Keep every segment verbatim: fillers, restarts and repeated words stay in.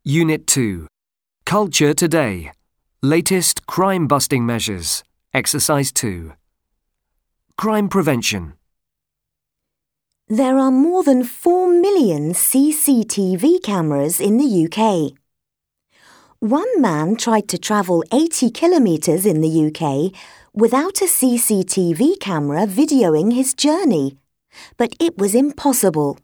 Unit two. Culture Today. Latest crime-busting measures. Exercise two. Crime prevention. There are more than four million C C T V cameras in the U K. One man tried to travel eighty kilometres in the U K without a C C T V camera videoing his journey, but it was impossible.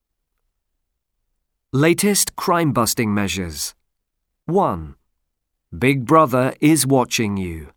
Latest crime-busting measures. one. Big Brother is watching you.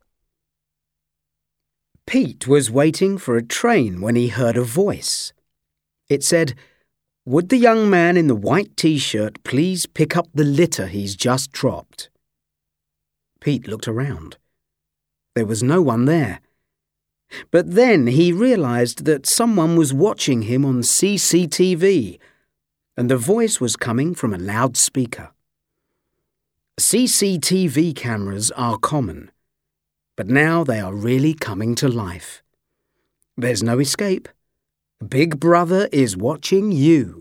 Pete was waiting for a train when he heard a voice. It said, "Would the young man in the white T-shirt please pick up the litter he's just dropped?" Pete looked around. There was no one there. But then he realised that someone was watching him on C C T V, and the voice was coming from a loudspeaker. C C T V cameras are common, but now they are really coming to life. There's no escape. Big Brother is watching you.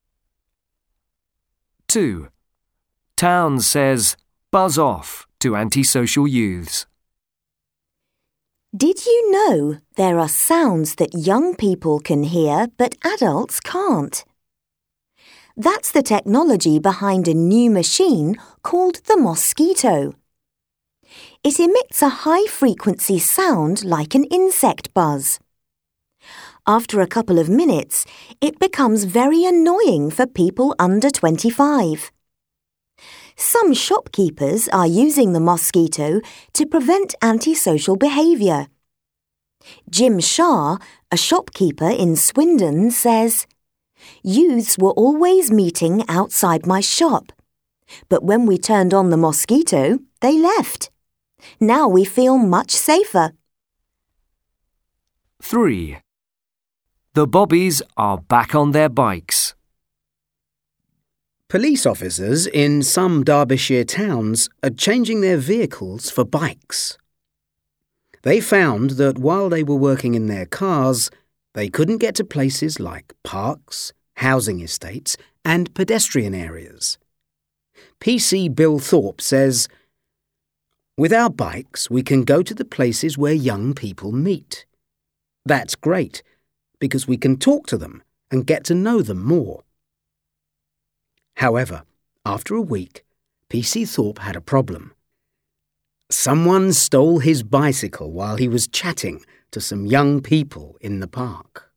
two. Town says, "Buzz off" to antisocial youths. Did you know there are sounds that young people can hear but adults can't? That's the technology behind a new machine called the Mosquito. It emits a high-frequency sound like an insect buzz. After a couple of minutes, it becomes very annoying for people under twenty-five. Some shopkeepers are using the Mosquito to prevent antisocial behaviour. Jim Shah, a shopkeeper in Swindon, says, "Youths were always meeting outside my shop, but when we turned on the Mosquito, they left. Now we feel much safer." three. The Bobbies are back on their bikes. Police officers in some Derbyshire towns are changing their vehicles for bikes. They found that while they were working in their cars, they couldn't get to places like parks, housing estates and pedestrian areas. P C Bill Thorpe says, "With our bikes, we can go to the places where young people meet. That's great, because we can talk to them and get to know them more." However, after a week, P C Thorpe had a problem. Someone stole his bicycle while he was chatting to some young people in the park.